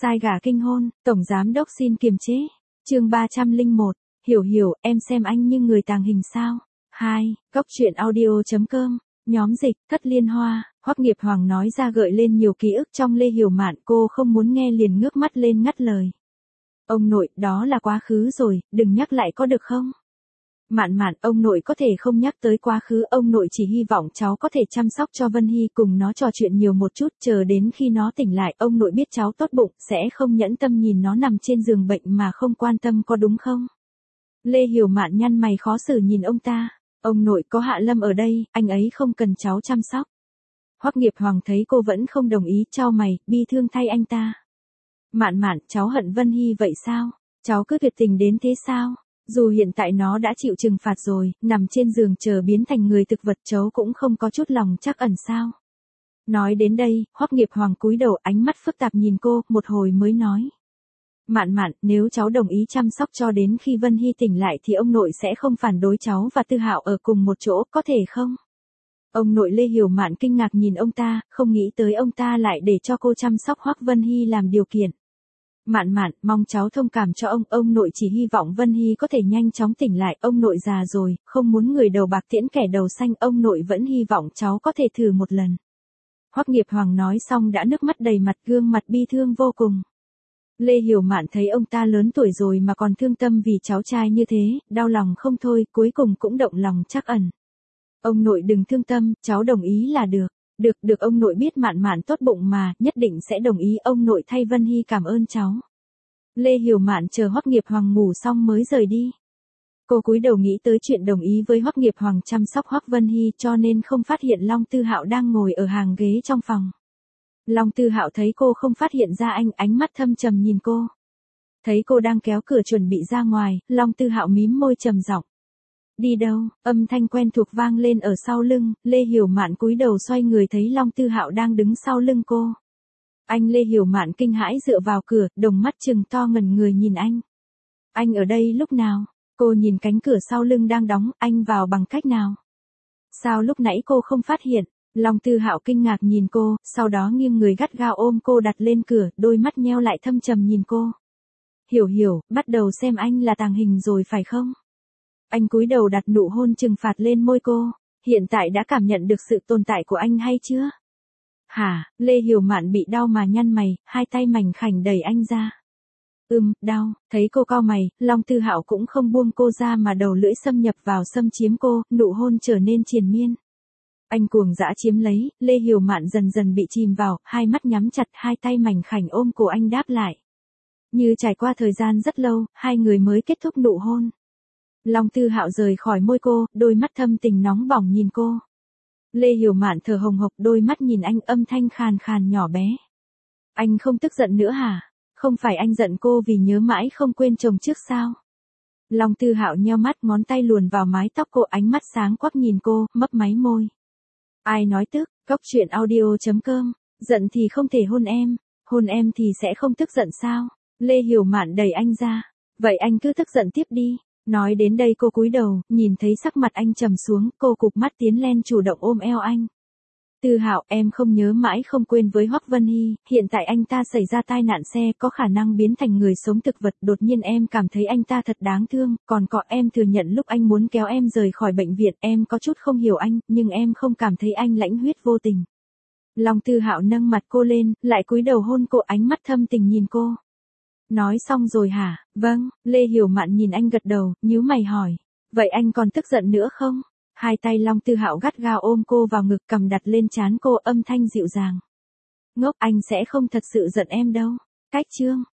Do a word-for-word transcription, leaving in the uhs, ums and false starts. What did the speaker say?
Sai gà kinh hôn, tổng giám đốc xin kiềm chế. Chương ba trăm lẻ một, Hiểu Hiểu, em xem anh như người tàng hình sao? hai, Góc truyện audio chấm com, nhóm dịch, Thất Liên Hoa, Hoắc Nghiệp Hoàng nói ra gợi lên nhiều ký ức trong Lê Hiểu Mạn, cô không muốn nghe liền ngước mắt lên ngắt lời. Ông nội, đó là quá khứ rồi, đừng nhắc lại có được không? Mạn Mạn, ông nội có thể không nhắc tới quá khứ, ông nội chỉ hy vọng cháu có thể chăm sóc cho Vân Hy, cùng nó trò chuyện nhiều một chút, chờ đến khi nó tỉnh lại, ông nội biết cháu tốt bụng, sẽ không nhẫn tâm nhìn nó nằm trên giường bệnh mà không quan tâm, có đúng không? Lê Hiểu Mạn nhăn mày khó xử nhìn ông ta, ông nội, có Hạ Lâm ở đây, anh ấy không cần cháu chăm sóc. Hoắc Nghiệp Hoàng thấy cô vẫn không đồng ý, chau mày, bi thương thay anh ta. Mạn Mạn, cháu hận Vân Hy vậy sao? Cháu cứ tuyệt tình đến thế sao? Dù hiện tại nó đã chịu trừng phạt rồi, nằm trên giường chờ biến thành người thực vật, cháu cũng không có chút lòng trắc ẩn sao? Nói đến đây, Hoắc Nghiệp Hoàng cúi đầu, ánh mắt phức tạp nhìn cô, một hồi mới nói. Mạn Mạn, nếu cháu đồng ý chăm sóc cho đến khi Vân Hy tỉnh lại thì ông nội sẽ không phản đối cháu và Tư Hạo ở cùng một chỗ, có thể không? Ông nội Lê Hiểu Mạn kinh ngạc nhìn ông ta, không nghĩ tới ông ta lại để cho cô chăm sóc Hoắc Vân Hy làm điều kiện. Mạn Mạn, mong cháu thông cảm cho ông, ông nội chỉ hy vọng Vân Hy có thể nhanh chóng tỉnh lại, ông nội già rồi, không muốn người đầu bạc tiễn kẻ đầu xanh, ông nội vẫn hy vọng cháu có thể thử một lần. Hoắc Nghiệp Hoàng nói xong đã nước mắt đầy mặt, gương mặt bi thương vô cùng. Lê Hiểu Mạn thấy ông ta lớn tuổi rồi mà còn thương tâm vì cháu trai như thế, đau lòng không thôi, cuối cùng cũng động lòng trắc ẩn. Ông nội đừng thương tâm, cháu đồng ý là được. Được, được, ông nội biết Mạn Mạn tốt bụng mà, nhất định sẽ đồng ý, ông nội thay Vân Hy cảm ơn cháu. Lê Hiểu Mạn chờ Hoắc Nghiệp Hoàng ngủ xong mới rời đi. Cô cúi đầu nghĩ tới chuyện đồng ý với Hoắc Nghiệp Hoàng chăm sóc Hoắc Vân Hy, cho nên không phát hiện Long Tư Hạo đang ngồi ở hàng ghế trong phòng. Long Tư Hạo thấy cô không phát hiện ra anh, ánh mắt thâm trầm nhìn cô. Thấy cô đang kéo cửa chuẩn bị ra ngoài, Long Tư Hạo mím môi trầm giọng. Đi đâu? Âm thanh quen thuộc vang lên ở sau lưng, Lê Hiểu Mạn cúi đầu xoay người thấy Long Tư Hạo đang đứng sau lưng cô. Anh Lê Hiểu Mạn kinh hãi dựa vào cửa, đồng mắt trừng to ngẩn người nhìn anh. Anh ở đây lúc nào? Cô nhìn cánh cửa sau lưng đang đóng, anh vào bằng cách nào? Sao lúc nãy cô không phát hiện? Long Tư Hạo kinh ngạc nhìn cô, sau đó nghiêng người gắt gao ôm cô đặt lên cửa, đôi mắt nheo lại thâm trầm nhìn cô. Hiểu Hiểu, bắt đầu xem anh là tàng hình rồi phải không? Anh cúi đầu đặt nụ hôn trừng phạt lên môi cô, hiện tại đã cảm nhận được sự tồn tại của anh hay chưa? Hả? Lê Hiểu Mạn bị đau mà nhăn mày, hai tay mảnh khảnh đẩy anh ra. Ừm, đau, thấy cô cau mày, Long Tư Hạo cũng không buông cô ra mà đầu lưỡi xâm nhập vào xâm chiếm cô, nụ hôn trở nên triền miên. Anh cuồng dã chiếm lấy, Lê Hiểu Mạn dần dần bị chìm vào, hai mắt nhắm chặt, hai tay mảnh khảnh ôm cổ anh đáp lại. Như trải qua thời gian rất lâu, hai người mới kết thúc nụ hôn. Long Tư Hạo rời khỏi môi cô, đôi mắt thâm tình nóng bỏng nhìn cô. Lê Hiểu Mạn thở hồng hộc, đôi mắt nhìn anh, âm thanh khàn khàn nhỏ bé. Anh không tức giận nữa hả? Không phải anh giận cô vì nhớ mãi không quên chồng trước sao? Long Tư Hạo nheo mắt, ngón tay luồn vào mái tóc cô, ánh mắt sáng quắc nhìn cô, mấp máy môi. Ai nói tức? Góc truyện audio chấm com, giận thì không thể hôn em, hôn em thì sẽ không tức giận sao? Lê Hiểu Mạn đẩy anh ra. Vậy anh cứ tức giận tiếp đi. Nói đến đây cô cúi đầu, nhìn thấy sắc mặt anh trầm xuống, cô cụp mắt tiến lên chủ động ôm eo anh. Tư Hạo, em không nhớ mãi không quên với Hoắc Vân Hy, hiện tại anh ta xảy ra tai nạn xe, có khả năng biến thành người sống thực vật, đột nhiên em cảm thấy anh ta thật đáng thương, còn có em thừa nhận lúc anh muốn kéo em rời khỏi bệnh viện, em có chút không hiểu anh, nhưng em không cảm thấy anh lãnh huyết vô tình. Long Tư Hạo nâng mặt cô lên, lại cúi đầu hôn cô, ánh mắt thâm tình nhìn cô. Nói xong rồi hả? Vâng, Lê Hiểu Mạn nhìn anh gật đầu, nhíu mày hỏi. Vậy anh còn tức giận nữa không? Hai tay Long Tư Hạo gắt gao ôm cô vào ngực, cầm đặt lên trán cô, âm thanh dịu dàng. Ngốc, anh sẽ không thật sự giận em đâu. Cách chương.